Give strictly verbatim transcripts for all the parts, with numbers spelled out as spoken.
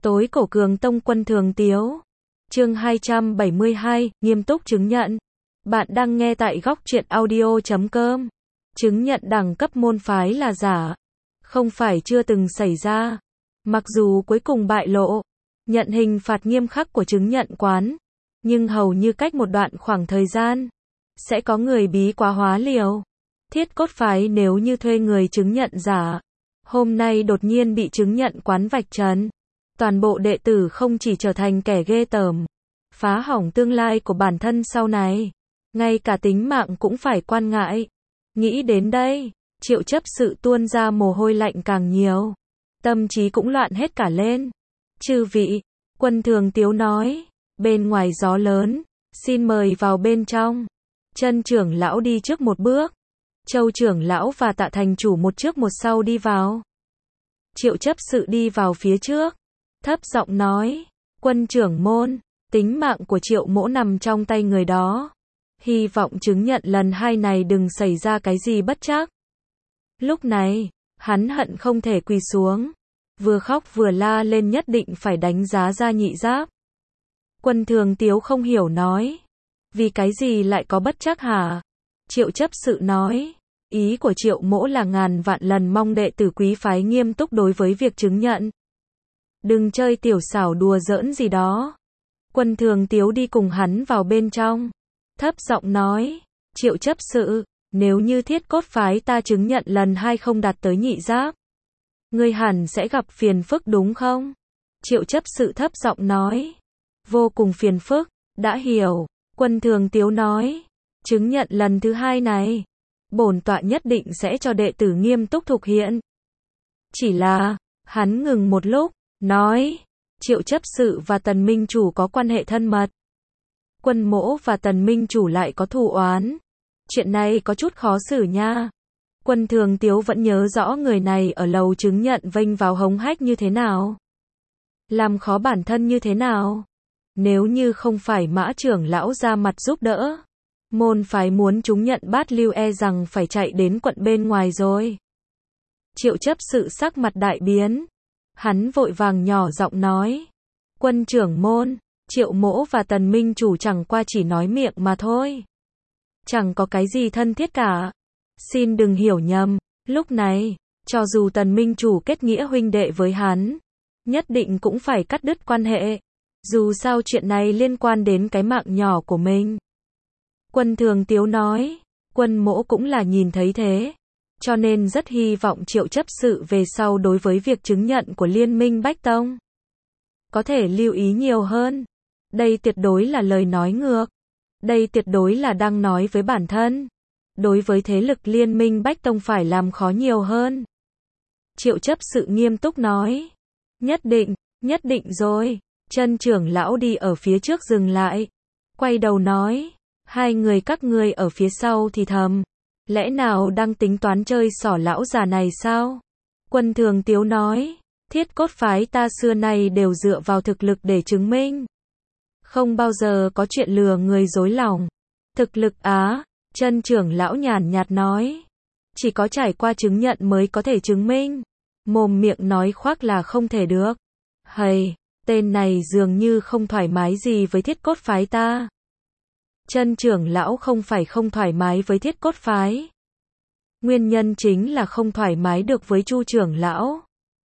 Tối cổ Cường Tông Quân Thường Tiếu. Chương hai trăm bảy mươi hai, nghiêm túc chứng nhận. Bạn đang nghe tại góc truyện audio chấm com. Chứng nhận đẳng cấp môn phái là giả. Không phải chưa từng xảy ra. Mặc dù cuối cùng bại lộ, nhận hình phạt nghiêm khắc của chứng nhận quán, nhưng hầu như cách một đoạn khoảng thời gian, sẽ có người bí quá hóa liều. Thiết cốt phái nếu như thuê người chứng nhận giả, hôm nay đột nhiên bị chứng nhận quán vạch trần, toàn bộ đệ tử không chỉ trở thành kẻ ghê tởm, phá hỏng tương lai của bản thân sau này, ngay cả tính mạng cũng phải quan ngại. Nghĩ đến đây, Triệu Chấp Sự tuôn ra mồ hôi lạnh càng nhiều, tâm trí cũng loạn hết cả lên. Chư vị, Quân Thường Tiếu nói, bên ngoài gió lớn, xin mời vào bên trong. Chân trưởng lão đi trước một bước, Châu trưởng lão và Tạ thành chủ một trước một sau đi vào. Triệu Chấp Sự đi vào phía trước, thấp giọng nói, Quân trưởng môn, tính mạng của Triệu mỗ nằm trong tay người đó. Hy vọng chứng nhận lần hai này đừng xảy ra cái gì bất trắc. Lúc này, hắn hận không thể quỳ xuống, vừa khóc vừa la lên nhất định phải đánh giá ra nhị giáp. Quân Thường Tiếu không hiểu nói, vì cái gì lại có bất trắc hả? Triệu Chấp Sự nói, ý của Triệu mỗ là ngàn vạn lần mong đệ tử quý phái nghiêm túc đối với việc chứng nhận. Đừng chơi tiểu xảo đùa giỡn gì đó. Quân Thường Tiếu đi cùng hắn vào bên trong, thấp giọng nói, Triệu Chấp Sự, nếu như thiết cốt phái ta chứng nhận lần hai không đạt tới nhị giáp, ngươi hẳn sẽ gặp phiền phức đúng không? Triệu Chấp Sự thấp giọng nói, vô cùng phiền phức, đã hiểu. Quân Thường Tiếu nói, chứng nhận lần thứ hai này, bổn tọa nhất định sẽ cho đệ tử nghiêm túc thực hiện. Chỉ là, hắn ngừng một lúc, nói, Triệu Chấp Sự và Tần Minh Chủ có quan hệ thân mật. Quân mỗ và Tần Minh Chủ lại có thù oán. Chuyện này có chút khó xử nha. Quân Thường Tiếu vẫn nhớ rõ người này ở lầu chứng nhận vênh vào hống hách như thế nào, làm khó bản thân như thế nào. Nếu như không phải Mã trưởng lão ra mặt giúp đỡ, môn phái muốn chúng nhận bát lưu e rằng phải chạy đến quận bên ngoài rồi. Triệu Chấp Sự sắc mặt đại biến. Hắn vội vàng nhỏ giọng nói, Quân trưởng môn, Triệu mỗ và Tần Minh Chủ chẳng qua chỉ nói miệng mà thôi. Chẳng có cái gì thân thiết cả. Xin đừng hiểu nhầm, lúc này, cho dù Tần Minh Chủ kết nghĩa huynh đệ với hắn, nhất định cũng phải cắt đứt quan hệ. Dù sao chuyện này liên quan đến cái mạng nhỏ của mình. Quân Thường Tiếu nói, quân mỗ cũng là nhìn thấy thế, cho nên rất hy vọng Triệu Chấp Sự về sau đối với việc chứng nhận của Liên minh Bách Tông có thể lưu ý nhiều hơn. Đây tuyệt đối là lời nói ngược. Đây tuyệt đối là đang nói với bản thân. Đối với thế lực Liên minh Bách Tông phải làm khó nhiều hơn. Triệu Chấp Sự nghiêm túc nói, nhất định, nhất định rồi. Chân trưởng lão đi ở phía trước dừng lại, quay đầu nói, hai người các ngươi ở phía sau thì thầm, lẽ nào đang tính toán chơi xỏ lão già này sao? Quân Thường Tiếu nói, thiết cốt phái ta xưa nay đều dựa vào thực lực để chứng minh, không bao giờ có chuyện lừa người dối lòng. Thực lực á? Chân trưởng lão nhàn nhạt nói, chỉ có trải qua chứng nhận mới có thể chứng minh, mồm miệng nói khoác là không thể được. Hầy, tên này dường như không thoải mái gì với thiết cốt phái ta. Chân trưởng lão không phải không thoải mái với thiết cốt phái. Nguyên nhân chính là không thoải mái được với Chu trưởng lão.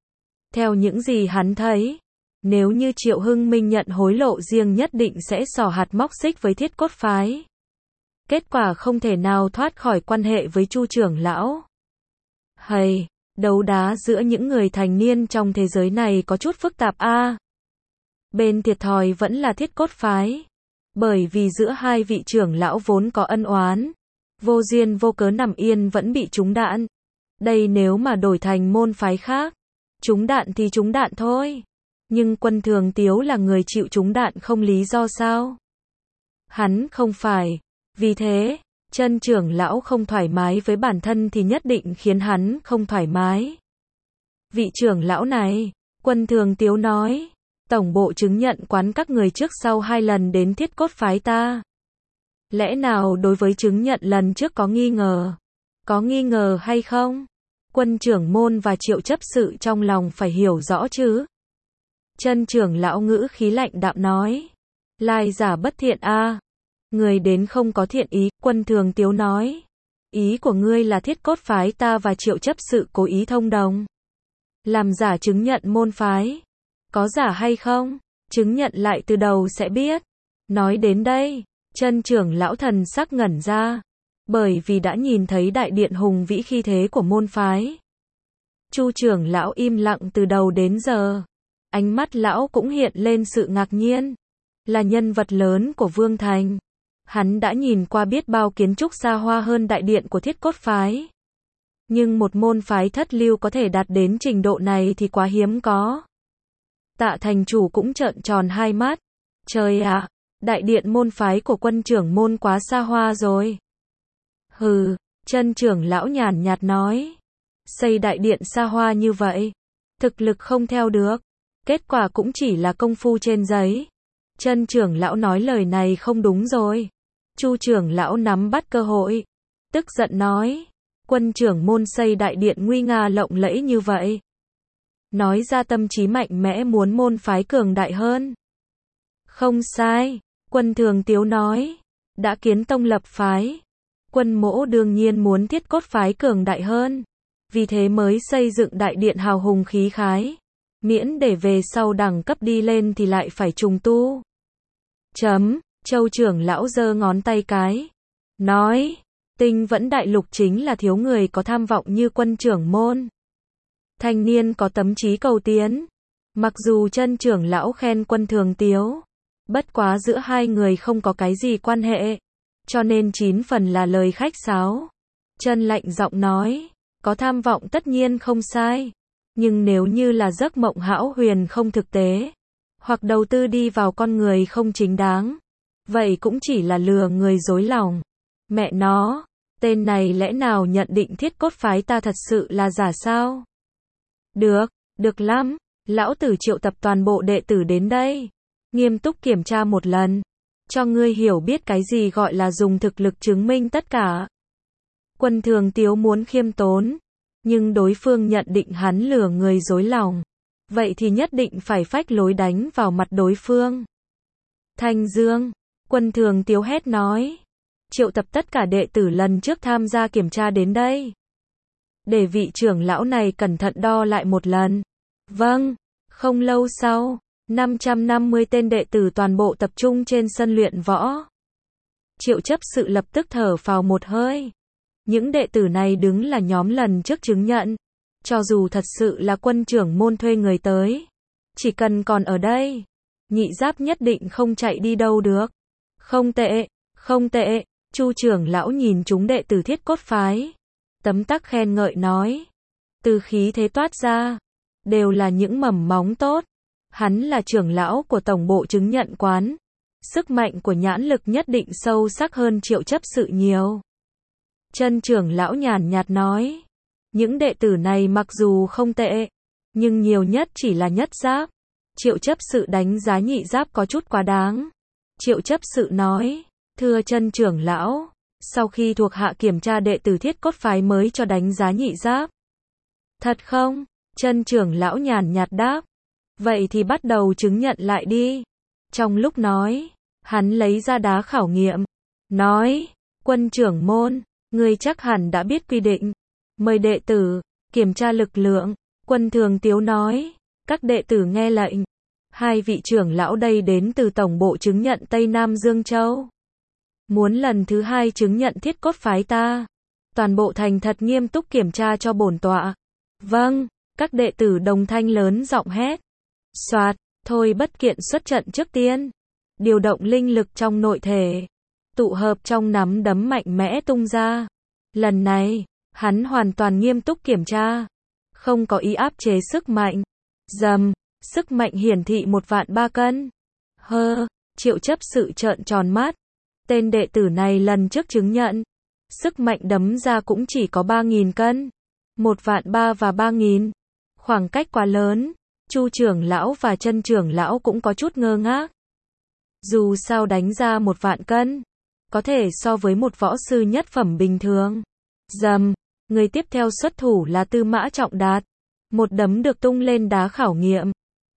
Theo những gì hắn thấy, nếu như Triệu Hưng Minh nhận hối lộ riêng nhất định sẽ xỏ hạt móc xích với thiết cốt phái. Kết quả không thể nào thoát khỏi quan hệ với Chu trưởng lão. Hầy, đấu đá giữa những người thành niên trong thế giới này có chút phức tạp a. À. Bên thiệt thòi vẫn là thiết cốt phái. Bởi vì giữa hai vị trưởng lão vốn có ân oán, vô duyên vô cớ nằm yên vẫn bị trúng đạn. Đây nếu mà đổi thành môn phái khác, trúng đạn thì trúng đạn thôi. Nhưng Quân Thường Tiếu là người chịu trúng đạn không lý do sao? Hắn không phải. Vì thế, chân trưởng lão không thoải mái với bản thân thì nhất định khiến hắn không thoải mái. Vị trưởng lão này, Quân Thường Tiếu nói, tổng bộ chứng nhận quán các người trước sau hai lần đến thiết cốt phái ta. Lẽ nào đối với chứng nhận lần trước có nghi ngờ? Có nghi ngờ hay không? Quân trưởng môn và Triệu Chấp Sự trong lòng phải hiểu rõ chứ. Chân trưởng lão ngữ khí lạnh đạm nói. Lai giả bất thiện a. Người đến không có thiện ý, Quân Thường Tiếu nói. Ý của ngươi là Thiết Cốt phái ta và Triệu chấp sự cố ý thông đồng. Làm giả chứng nhận môn phái. Có giả hay không? Chứng nhận lại từ đầu sẽ biết. Nói đến đây, chân trưởng lão thần sắc ngẩn ra. Bởi vì đã nhìn thấy đại điện hùng vĩ khí thế của môn phái. Chu trưởng lão im lặng từ đầu đến giờ. Ánh mắt lão cũng hiện lên sự ngạc nhiên. Là nhân vật lớn của Vương Thành. Hắn đã nhìn qua biết bao kiến trúc xa hoa hơn đại điện của Thiết Cốt phái. Nhưng một môn phái thất lưu có thể đạt đến trình độ này thì quá hiếm có. Tạ thành chủ cũng trợn tròn hai mắt. Trời ạ, đại điện môn phái của Quân trưởng môn quá xa hoa rồi. Hừ, chân trưởng lão nhàn nhạt nói. Xây đại điện xa hoa như vậy, thực lực không theo được. Kết quả cũng chỉ là công phu trên giấy. Chân trưởng lão nói lời này không đúng rồi. Chu trưởng lão nắm bắt cơ hội. Tức giận nói. Quân trưởng môn xây đại điện nguy nga lộng lẫy như vậy. Nói ra tâm trí mạnh mẽ muốn môn phái cường đại hơn. Không sai. Quân Thường Tiếu nói. Đã kiến tông lập phái. Quân mỗ đương nhiên muốn Thiết Cốt phái cường đại hơn. Vì thế mới xây dựng đại điện hào hùng khí khái. Miễn để về sau đẳng cấp đi lên thì lại phải trùng tu. Chấm, Châu trưởng lão giơ ngón tay cái. Nói, Tinh Vẫn đại lục chính là thiếu người có tham vọng như Quân trưởng môn. Thanh niên có tấm chí cầu tiến. Mặc dù chân trưởng lão khen Quân Thường Tiếu. Bất quá giữa hai người không có cái gì quan hệ. Cho nên chín phần là lời khách sáo. Chân lạnh giọng nói. Có tham vọng tất nhiên không sai. Nhưng nếu như là giấc mộng hão huyền không thực tế. Hoặc đầu tư đi vào con người không chính đáng. Vậy cũng chỉ là lừa người dối lòng. Mẹ nó, tên này lẽ nào nhận định Thiết Cốt phái ta thật sự là giả sao? Được, được lắm. Lão tử triệu tập toàn bộ đệ tử đến đây. Nghiêm túc kiểm tra một lần. Cho ngươi hiểu biết cái gì gọi là dùng thực lực chứng minh tất cả. Quân Thường Tiếu muốn khiêm tốn. Nhưng đối phương nhận định hắn lừa người dối lòng. Vậy thì nhất định phải phách lối đánh vào mặt đối phương. Thanh Dương, Quân Thường Tiếu hét nói. Triệu tập tất cả đệ tử lần trước tham gia kiểm tra đến đây. Để vị trưởng lão này cẩn thận đo lại một lần. Vâng, không lâu sau, năm trăm năm mươi tên đệ tử toàn bộ tập trung trên sân luyện võ. Triệu chấp sự lập tức thở phào một hơi. Những đệ tử này đứng là nhóm lần trước chứng nhận. Cho dù thật sự là Quân trưởng môn thuê người tới. Chỉ cần còn ở đây. Nhị giáp nhất định không chạy đi đâu được. Không tệ, không tệ. Chu trưởng lão nhìn chúng đệ tử Thiết Cốt phái. Tấm tắc khen ngợi nói. Từ khí thế toát ra. Đều là những mầm móng tốt. Hắn là trưởng lão của tổng bộ chứng nhận quán. Sức mạnh của nhãn lực nhất định sâu sắc hơn Triệu chấp sự nhiều. Chân trưởng lão nhàn nhạt nói. Những đệ tử này mặc dù không tệ. Nhưng nhiều nhất chỉ là nhất giáp. Triệu chấp sự đánh giá nhị giáp có chút quá đáng. Triệu chấp sự nói. Thưa chân trưởng lão. Sau khi thuộc hạ kiểm tra đệ tử Thiết Cốt phái mới cho đánh giá nhị giáp. Thật không? Chân trưởng lão nhàn nhạt đáp. Vậy thì bắt đầu chứng nhận lại đi. Trong lúc nói. Hắn lấy ra đá khảo nghiệm. Nói. Quân trưởng môn. Ngươi chắc hẳn đã biết quy định. Mời đệ tử. Kiểm tra lực lượng. Quân Thường Tiếu nói. Các đệ tử nghe lệnh. Hai vị trưởng lão đây đến từ tổng bộ chứng nhận Tây Nam Dương Châu. Muốn lần thứ hai chứng nhận Thiết Cốt phái ta. Toàn bộ thành thật nghiêm túc kiểm tra cho bổn tọa. Vâng, các đệ tử đồng thanh lớn giọng hét. Soạt, thôi bất kiện xuất trận trước tiên. Điều động linh lực trong nội thể. Tụ hợp trong nắm đấm mạnh mẽ tung ra. Lần này, hắn hoàn toàn nghiêm túc kiểm tra. Không có ý áp chế sức mạnh. Dầm, sức mạnh hiển thị một vạn ba cân. Hơ, Triệu chấp sự trợn tròn mắt. Tên đệ tử này lần trước chứng nhận. Sức mạnh đấm ra cũng chỉ có ba nghìn cân. Một vạn ba và ba nghìn. Khoảng cách quá lớn. Chu trưởng lão và chân trưởng lão cũng có chút ngơ ngác. Dù sao đánh ra một vạn cân. Có thể so với một võ sư nhất phẩm bình thường. Dầm, người tiếp theo xuất thủ là Tư Mã Trọng Đạt. Một đấm được tung lên đá khảo nghiệm.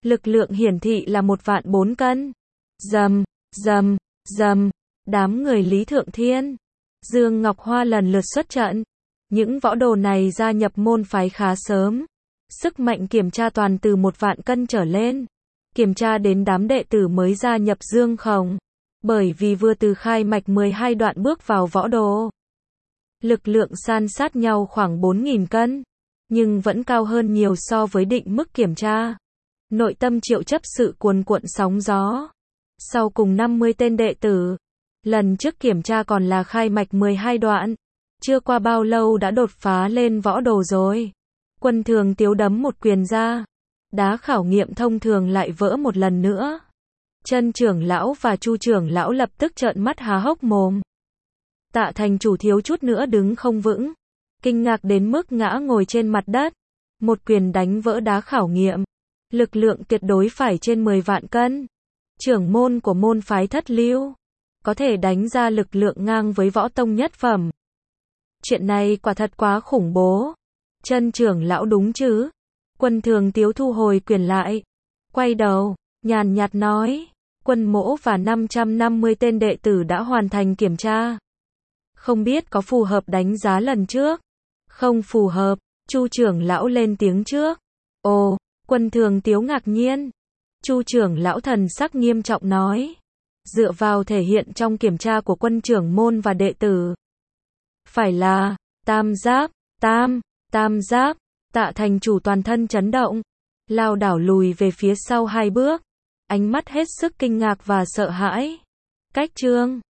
Lực lượng hiển thị là một vạn bốn cân. Rầm, rầm, rầm, đám người Lý Thượng Thiên, Dương Ngọc Hoa lần lượt xuất trận. Những võ đồ này gia nhập môn phái khá sớm. Sức mạnh kiểm tra toàn từ một vạn cân trở lên. Kiểm tra đến đám đệ tử mới gia nhập Dương Khổng. Bởi vì vừa từ khai mạch mười hai đoạn bước vào võ đồ. Lực lượng san sát nhau khoảng bốn nghìn cân. Nhưng vẫn cao hơn nhiều so với định mức kiểm tra. Nội tâm Triệu chấp sự cuồn cuộn sóng gió. Sau cùng năm mươi tên đệ tử. Lần trước kiểm tra còn là khai mạch mười hai đoạn. Chưa qua bao lâu đã đột phá lên võ đồ rồi. Quân Thường Tiếu đấm một quyền ra. Đá khảo nghiệm thông thường lại vỡ một lần nữa. Chân trưởng lão và Chu trưởng lão lập tức trợn mắt há hốc mồm. Tạ thành chủ thiếu chút nữa đứng không vững. Kinh ngạc đến mức ngã ngồi trên mặt đất. Một quyền đánh vỡ đá khảo nghiệm. Lực lượng tuyệt đối phải trên mười vạn cân. Trưởng môn của môn phái Thất Lưu. Có thể đánh ra lực lượng ngang với võ tông nhất phẩm. Chuyện này quả thật quá khủng bố. Chân trưởng lão đúng chứ? Quân Thường Tiếu thu hồi quyền lại. Quay đầu, nhàn nhạt nói. Quân Mỗ và năm trăm năm mươi tên đệ tử đã hoàn thành kiểm tra. Không biết có phù hợp đánh giá lần trước? Không phù hợp, Chu trưởng lão lên tiếng trước. Ồ, Quân Thường Tiếu ngạc nhiên. Chu trưởng lão thần sắc nghiêm trọng nói. Dựa vào thể hiện trong kiểm tra của quân trưởng môn và đệ tử. Phải là, tam giáp, tam, tam giáp, Tạ thành chủ toàn thân chấn động. Lao đảo lùi về phía sau hai bước. Ánh mắt hết sức kinh ngạc và sợ hãi. Cách chương